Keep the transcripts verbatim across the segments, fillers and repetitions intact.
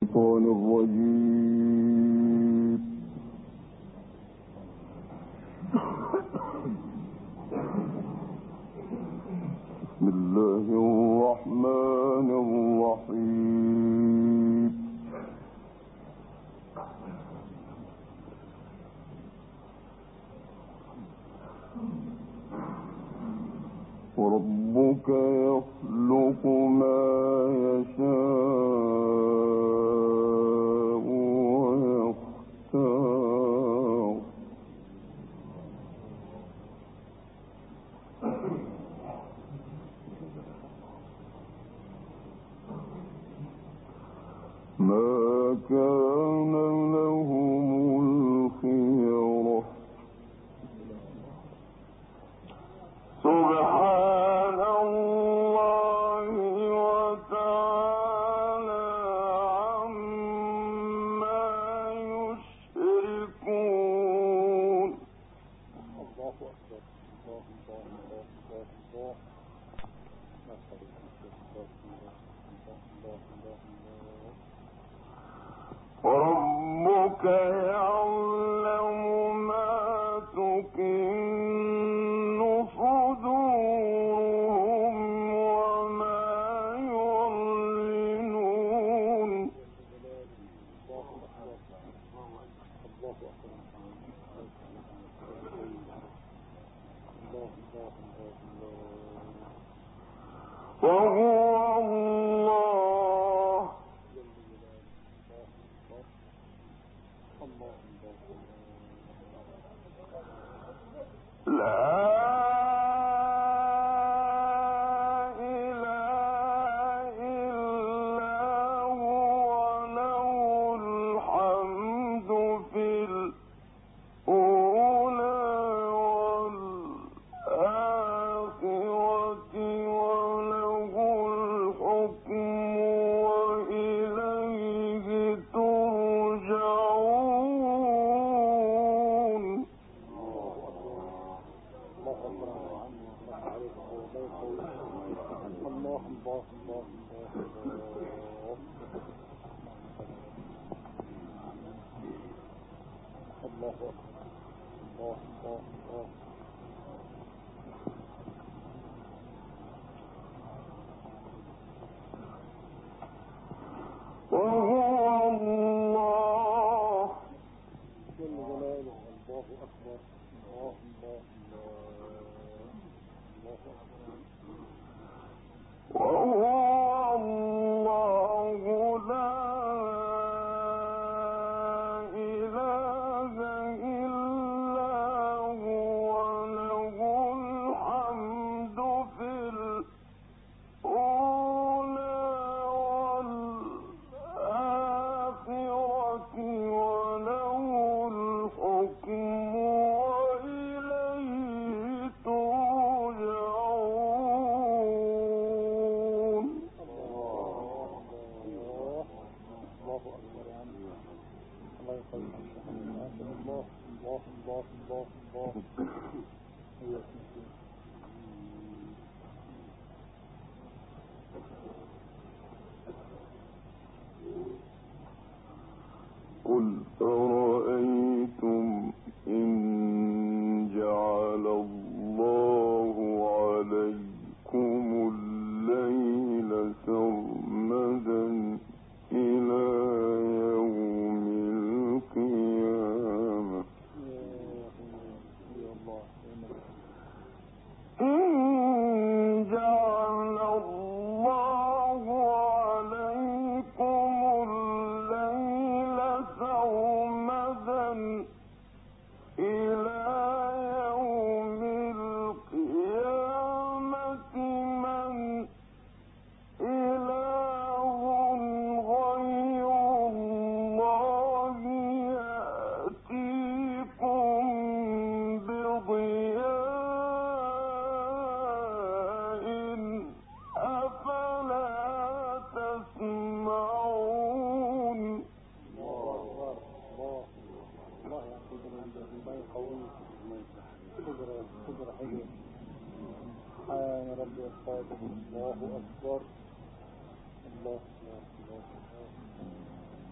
الشيطان الرجيم. بسم الله الرحمن الرحيم. وربك يخلق ما يشاء ويختار. ما كان لهم الخيرة. سبحان الله وتعالى عما يشركون. الله أكبر. الله الله الله الله وربك يعلم ما تكن صدورهم وما يعلنون. وهو الله. لا إله إلا هو له الحمد في الأولى والآخرة وله الحكم وإليه ترجعون. الله الله الله الله الله الله. وهو الله جل جلاله. الله أكبر. الله الله الله أكبر. وهو الله لا إله إلا هو له الحمد في الأولى والآخرة وله الحكم وإليه ترجعون. الله أكبر. الله يقدم الله الله الله الله الله. قل أرأيتم إن جعل الله عليكم الليل سرمدا إلى يوم القيامة إن جعل الله عليكم الليل سرمدا إلى يوم القيامة من إله غير الله يأتيكم بضياء أفلا تسمعون. سبحان ربي القادر. الله أكبر. الله الله الله.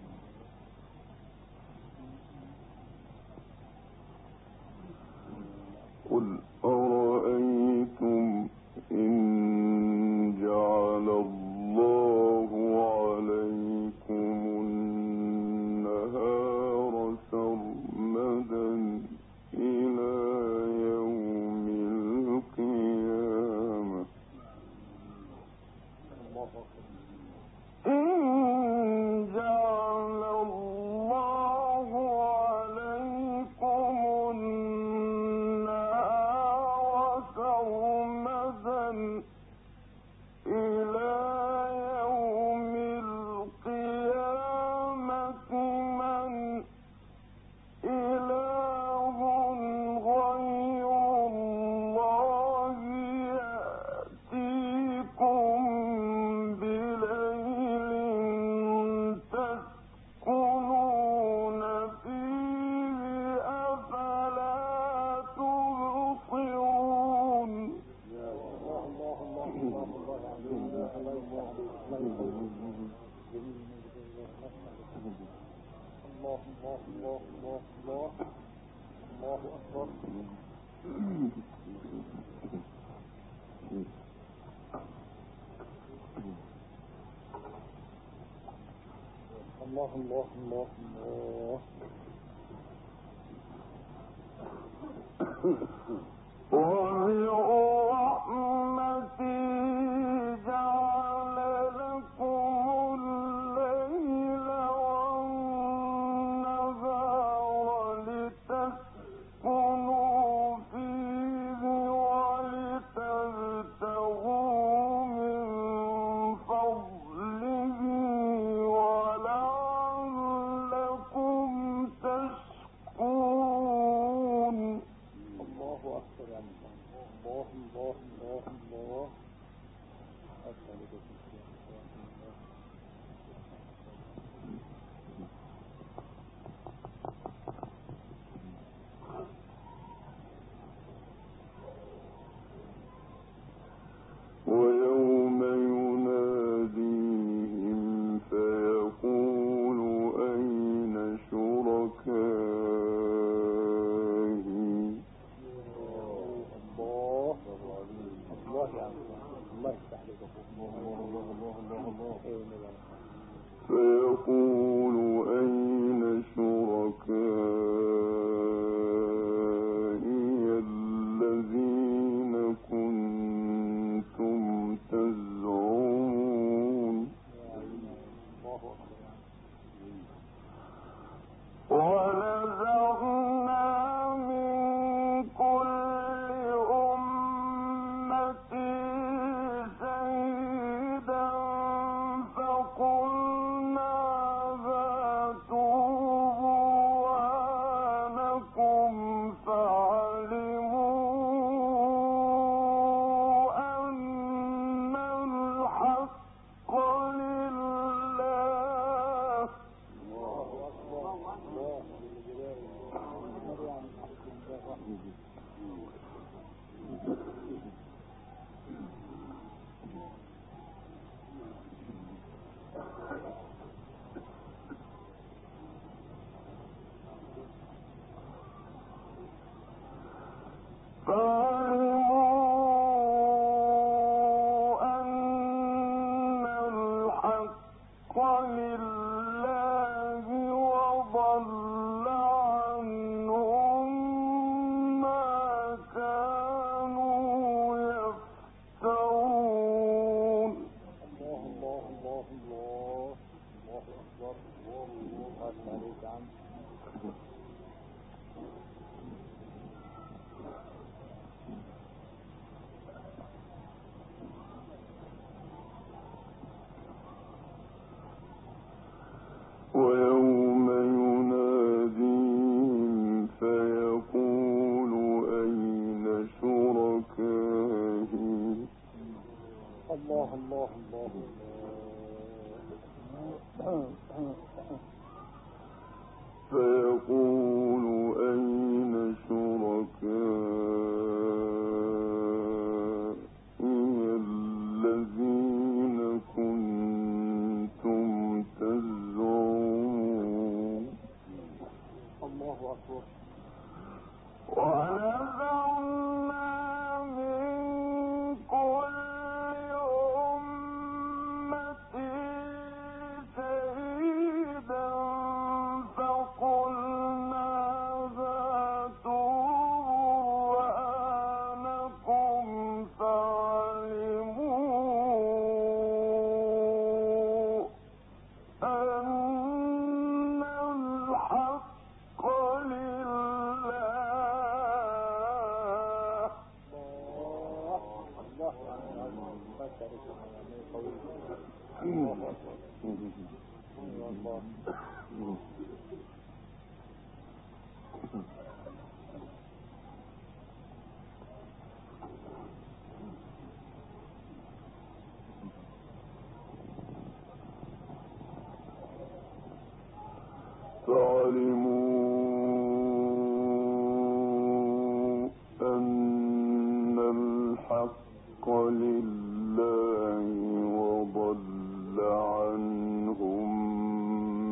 الله الله الله الله الله الله أكبر. الله الله الله الله. ومن رحمته جعل لكم الليل والنهار لتسكنوا فيه ولتبتغوا من فضله ولعلكم تشكرون. الله أكبر يا الله الله الله الله. أسألك ويوم يناديهم فيقول أين شركائي. الله الله يا الله الله يفتح لك الله الله الله الله. فيقول أين شركائي الذين كنتم تزعمون. ونزعنا من كل أمة شهيدا فقلنا هاتوا برهانكم فعلموا أن الحق لله. فعلموا أن الحق لله وضل عنهم ما كانوا يفترون. الله الله الله الله الله أكبر. أسألك عنه. ويوم يناديهم فيقول أين شركائي. الله الله الله الله. فيقول أين شركائي الذين كنتم تزعمون. الله أكبر. ونزعنا من كل أمة شهيدا فقلنا هاتوا برهانكم فعلموا أن الحق لله. فعلموا أن الحق لله وضل عنهم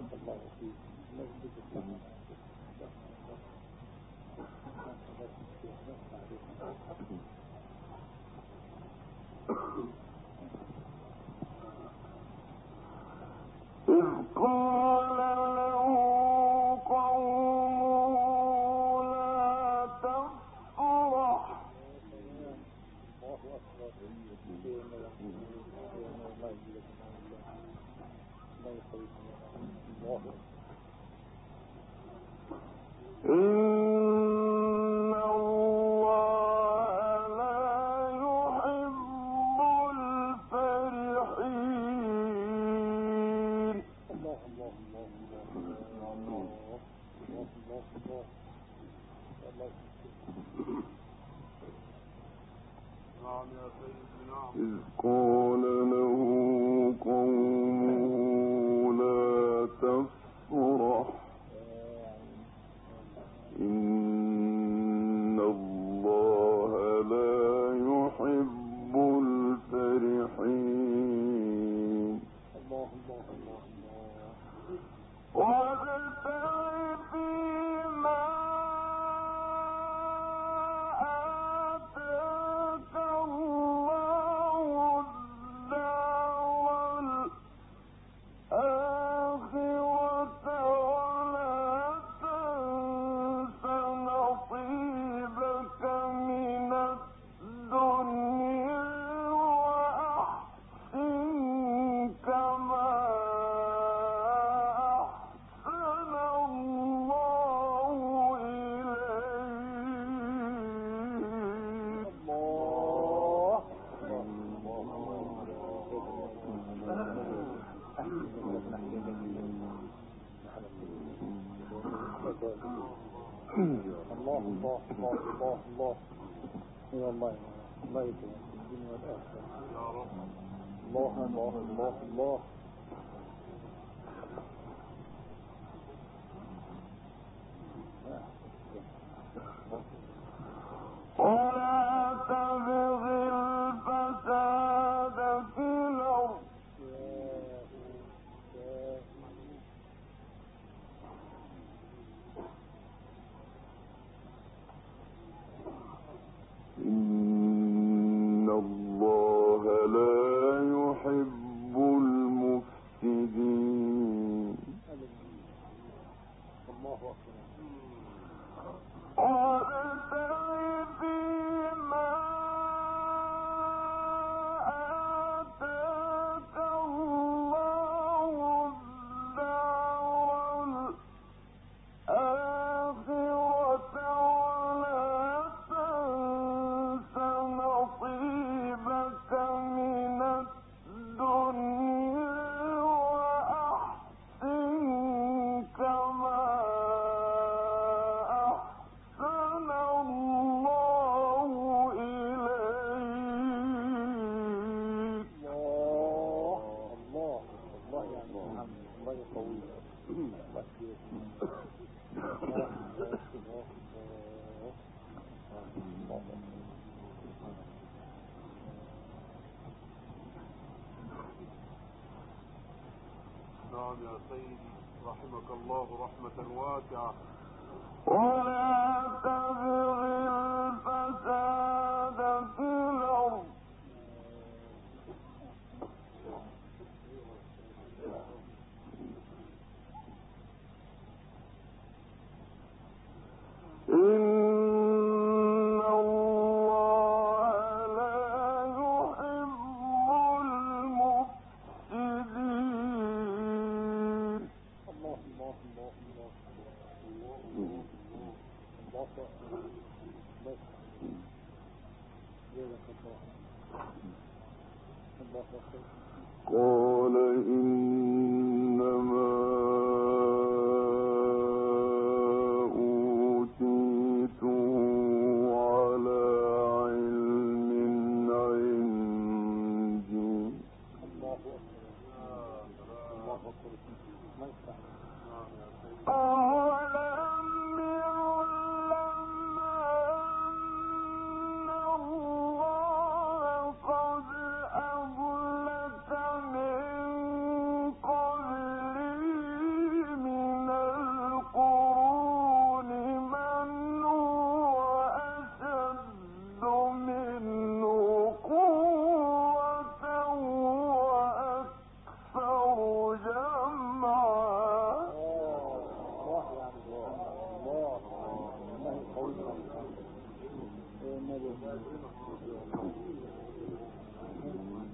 الله فيك نجد السماء إذ قال له قومه لا تفرح الله أكبر إن الله لا يحب الفرحين. الله الله الله الله الله الله إذ قال له قومه لا تفرح إن الله لا يحب الفرحين. الله الله الله وابتغ فيما آتاك الله الدار الآخرة ولا تنس نصيبك من الدنيا وأحسن كما أحسن الله إليك. الله الله الله الله الله يا الله الله يكرمك في الدنيا والآخرة يا رب. الله الله الله الله ولا تبغ الفساد في الأرض إن الله لا يحب المفسدين. الله أكبر. وابتغ فيما آتاك الله الدار الآخرة ولا تنس نصيبك من الدنيا وأحسن كما أحسن الله إليك. الله الله الله يا محمد الله يقويك الله يكفيك. نعم يا سيدي رحمك الله رحمة واسعة. ولا تبغ الفساد في الأرض إن الله لا يحب المفسدين. الله الله الله الله الله بس جزاك الله الله أكبر. قال إنما أوتيته على علم عندي. الله أكبر الله أكبر ما يستحق. أولم يعلم أن الله قد أهلك من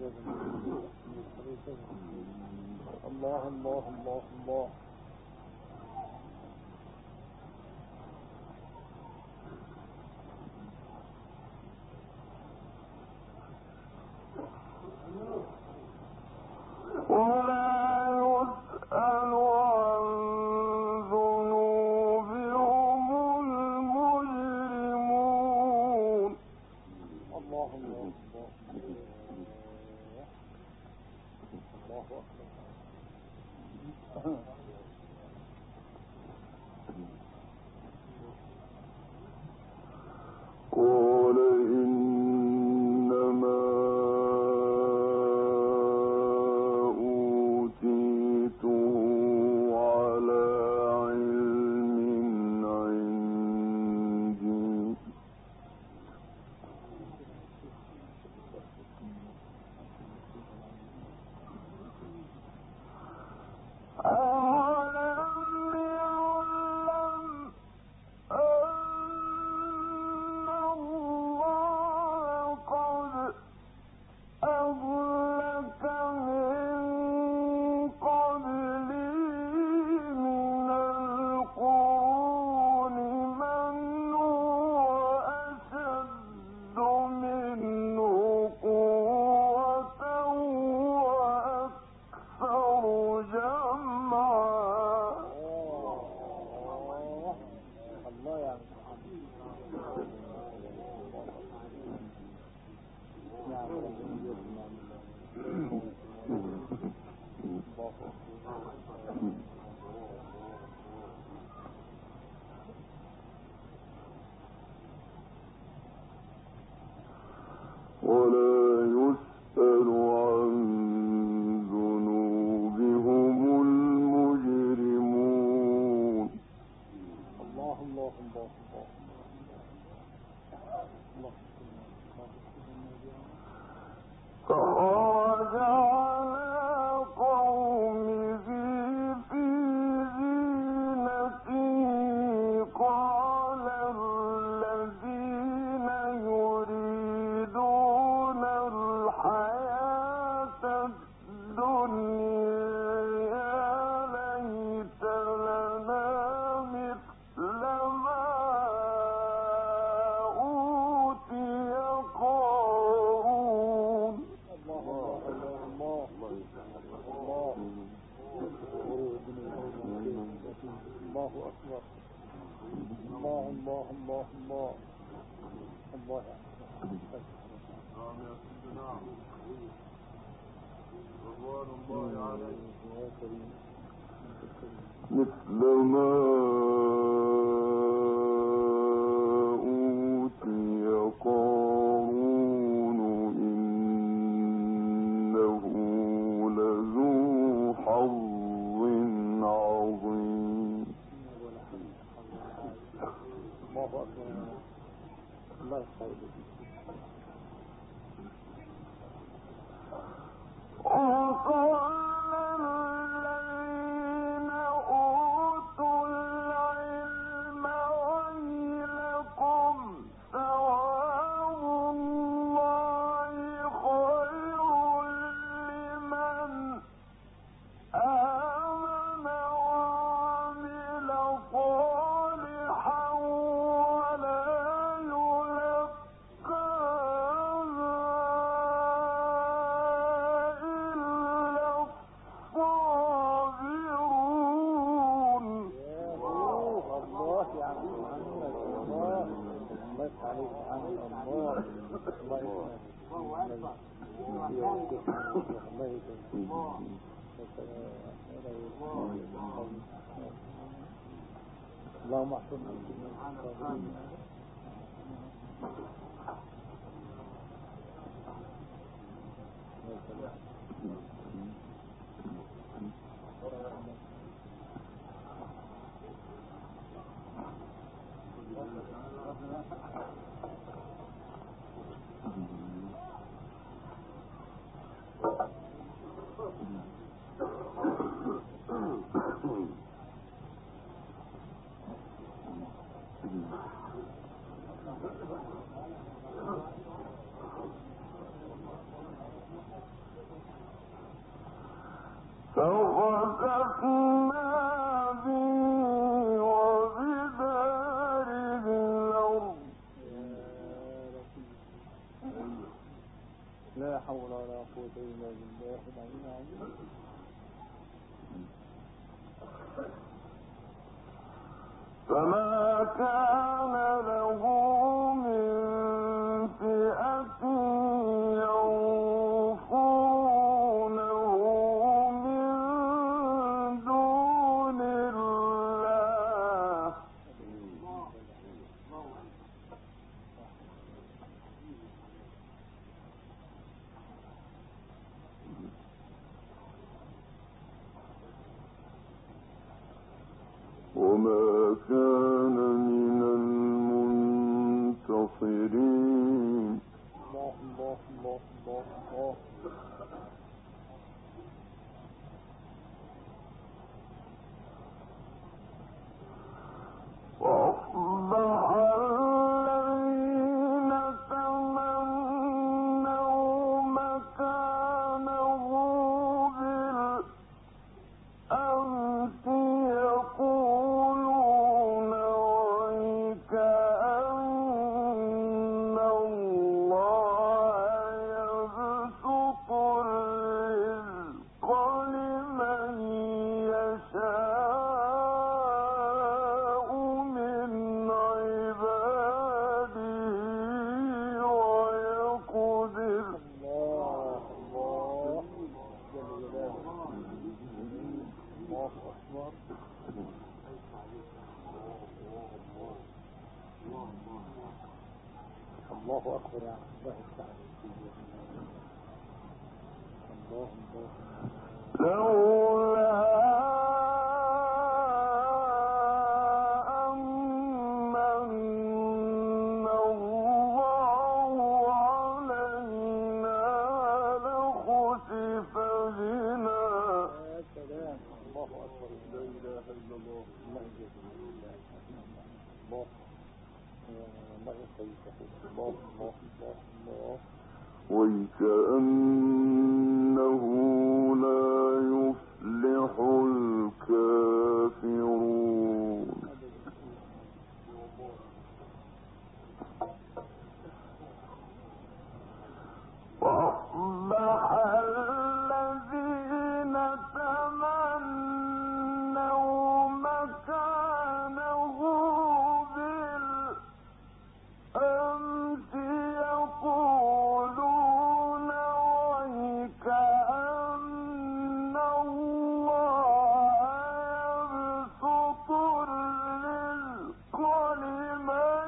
الله الله الله الله ولا يسأل عن ذنوبهم المجرمون. الله الله الله الله فخرج على قومه في زينته قال الذين يريدون الحياة الدنيا يا ليت لنا مثل ما أوتي قارون. الله الله الله الله أكبر. الله الله الله الله الله نعم يا سيدنا رضوان الله عليه يا كريم مثل ما أوتي قارون إنه لذو حظ عظيم. الله أكبر. الله يخليك. وقال الذين أوتوا العلم ويلكم ثواب الله خير لمن آمن وعمل صالحا ولا اللهم احفظنا من الصابرين. لا حول ولا قوة إلا بالله العلي العظيم. فما كان له من فئة ينصرونه من دون الله وما كان من المنتصرين. الله الله الله الله الله. وأصبح الذين تمنوا مكانه بالأمس يقولون ويكأن الله يبسط الرزق لمن يشاء من عباده ويقدر. الله الله جل جلاله. الله أكبر. الله أكبر يا الله تعالى. الله الله. لولا أمن الله علينا لخسف بنا. يا سلام. الله أكبر. لا إله إلا الله. الله يجزيك الله. الله الله يسعدك. الله الله الله الله. وكأنه لا يفلح الكافرون. وأصبح الذين تمنوا مكانه بالأمس يقولون ويكأن الله يبسط الرزق لمن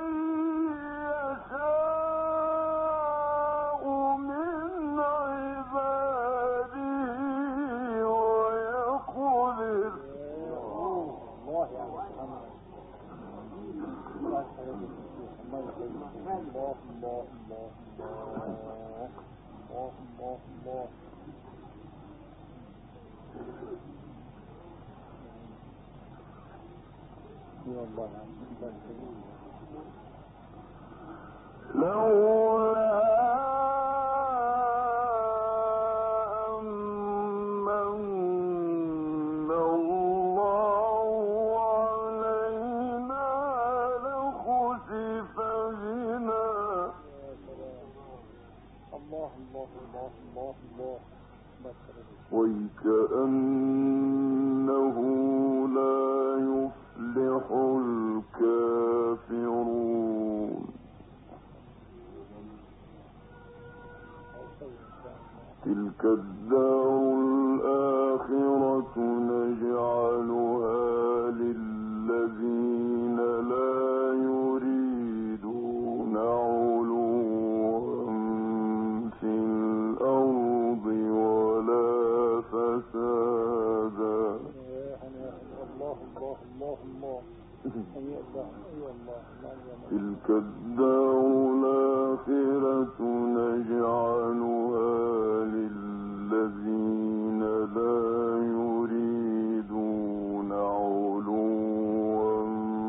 يشاء من عباده ويقدر. الله يا محمد. الله يسعدك. الله يسعدك. الله الله الله الله الله الله. يا الله يا محمد. لولا أمن الله علينا لخسف بنا. الله الله الله الله الله. وكأنه لا يفلح الكافرون. تلك الدار الآخرة نجعلها للذين لا يريدون علوا في الأرض ولا فسادا. الله الله الله الله. تلك الدار الآخرة نجعلها للذين لا يريدون علوا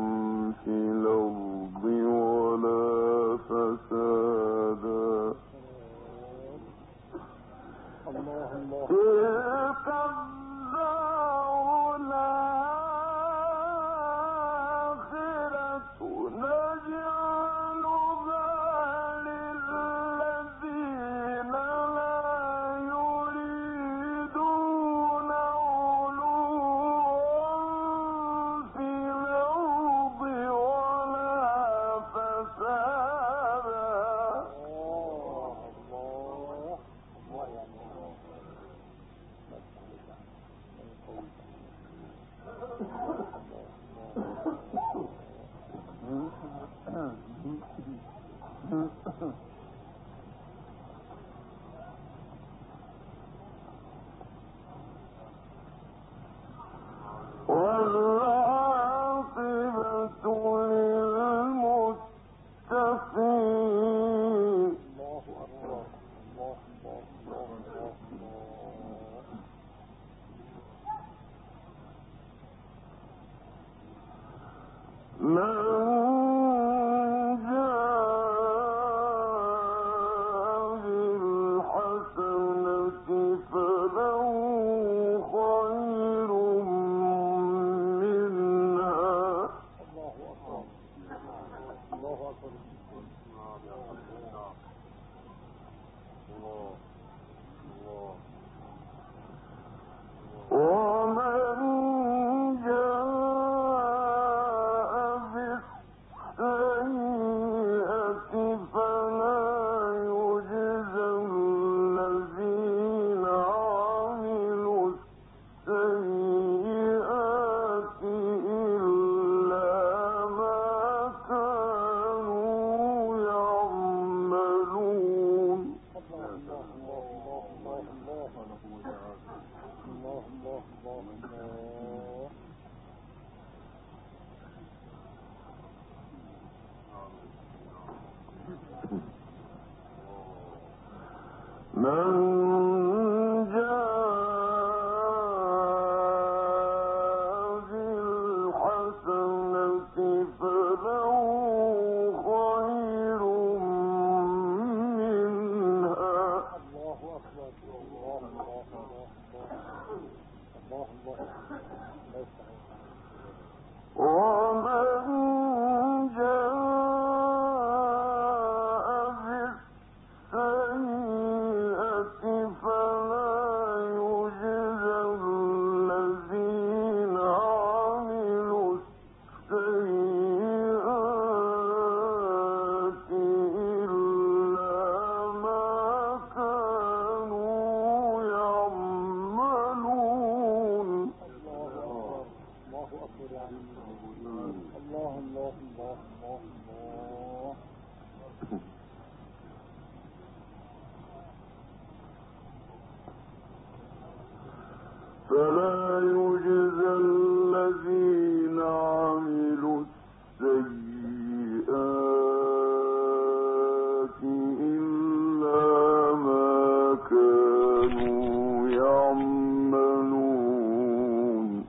فلا يجزى الذين عملوا السيئات إلا ما كانوا يعملون.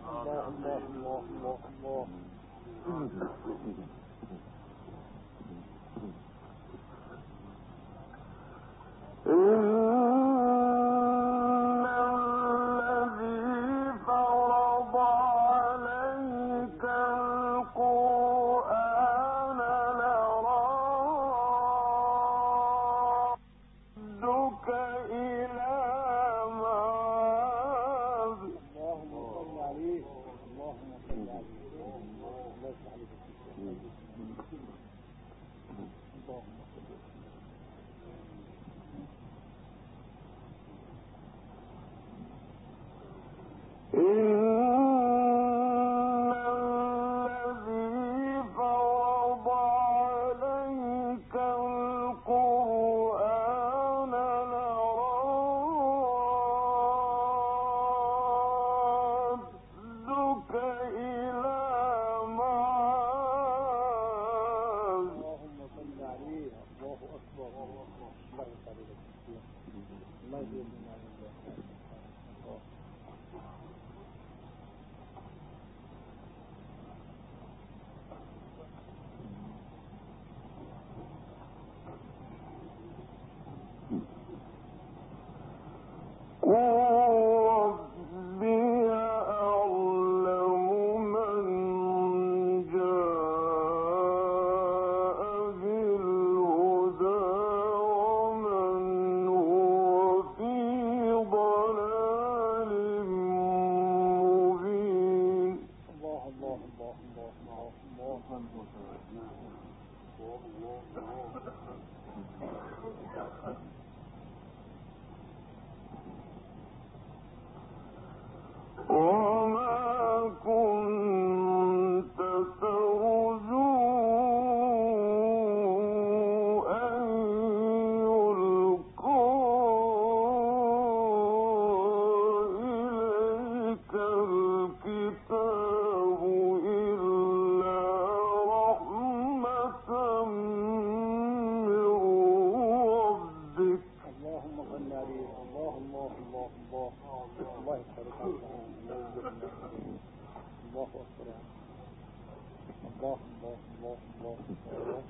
الله الله الله الله يسعدك عنهم الله يجزاك الله أكبر الله الله الله الله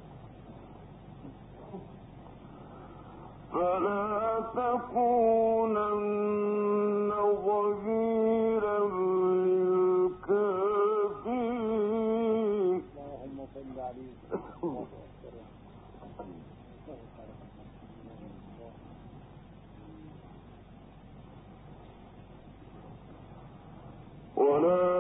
فلا تكونن ظهيرا للكافرين. اللهم صل عليه الله أكبر. ولا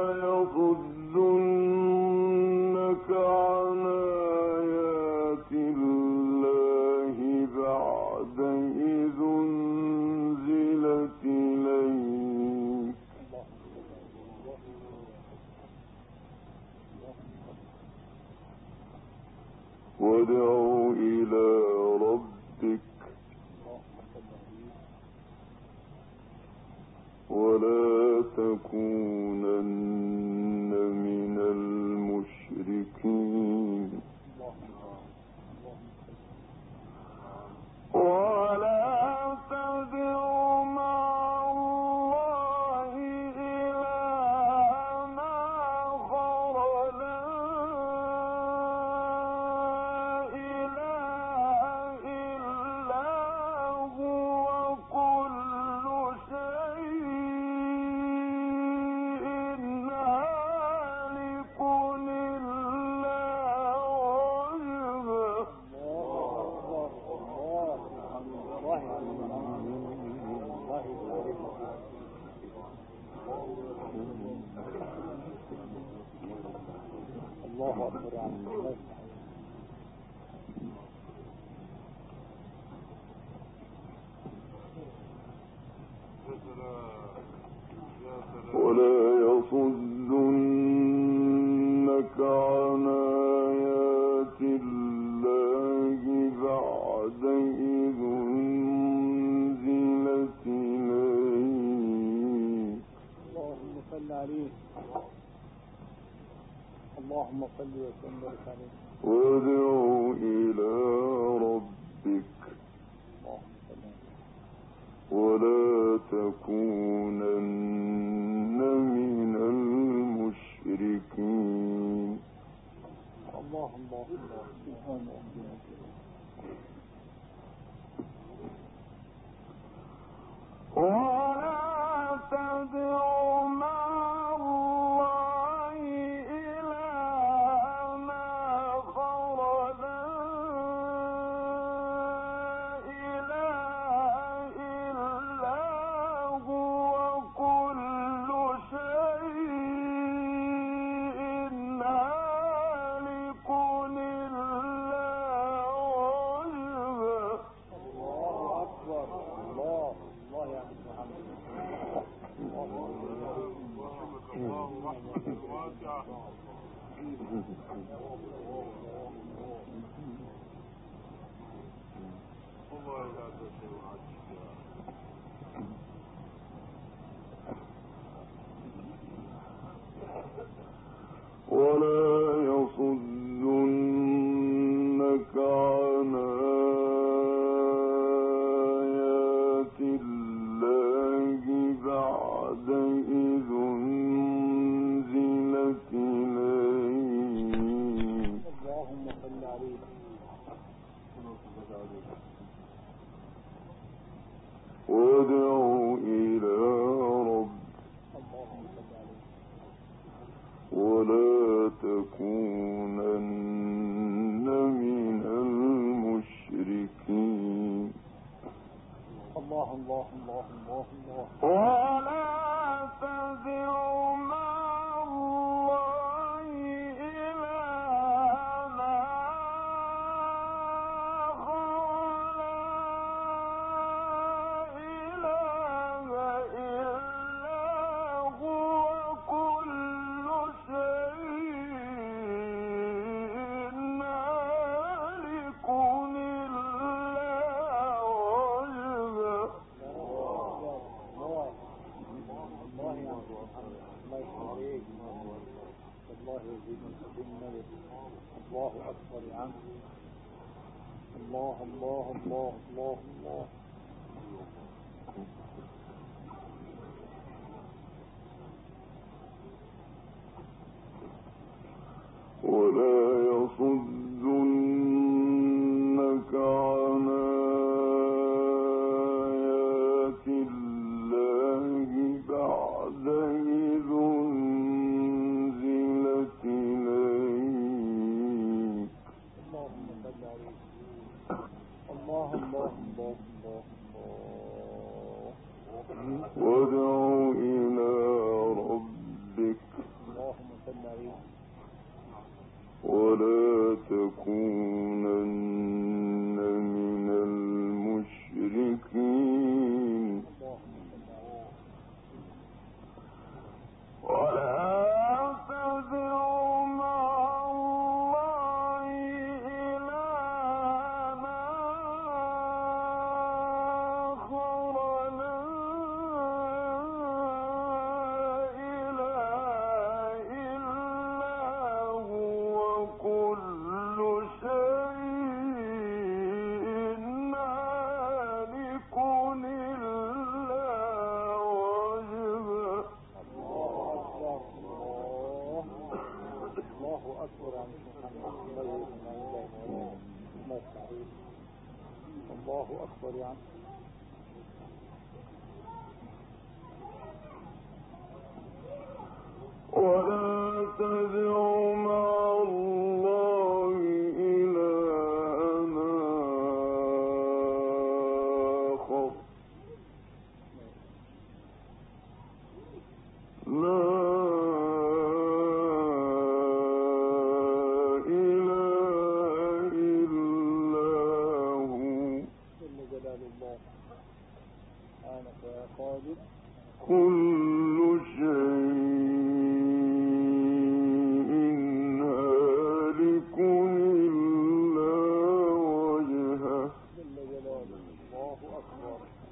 يصدنك عن آيات الله بعد إذ أنزلت إليك وادع إلى ربك ولا تكونن من المشركين. ولا تدع مع الله إلهًا آخر لا إله إلا هو كل شيء هالك إلا وجهه. الله أكبر عن الله. ولا يصدنك عن آيات الله بعد إذ أنزلت إليك. اللهم صل عليه اللهم صل وسلم عليه. وادع إلى ربك ولا تكونن من المشركين. الله الله الله ولا تدع مع الله إلهًا آخر لا إله إلا هو كل شيء هالك إلا وجهه. الله أكبر. الله الله يا محمد. الله رحمة واسعة. والله لا شيء عجيب. ولا يصدنك عن آيات الله بعد إذ أنزلت إليك. اللهم صل عليه. وادع إلى ربك اللهم صل عليه. ولا تكونن من المشركين. الله الله الله الله الله. ولا تدع مع الله إلهًا آخر لا إله إلا هو كل شيء هالك إلا وجهه. الله يا محمد. الله يخليك. الله يزيدك بالنبي. الله أكبر عنك. الله الله الله الله الله. ولا يصدنك عن آيات الله بعد إذ أنزلت إليك. اللهم صل عليه. الله الله الله الله الله. وادع إلى ربك. اللهم صل عليه. ولا تكونن من المشركين. ولا تدع مع الله إلها آخر لا إله إلا هو كل شيء هالك إلا وجهه. الله أكبر عن محمد الله أكبر يعني. ولا تدع مع الله إلها آخر لا إله إلا هو جل جلال الله. سبحانك يا قادر. كل شيء هالك إلا وجهه. جل جلاله. الله أكبر.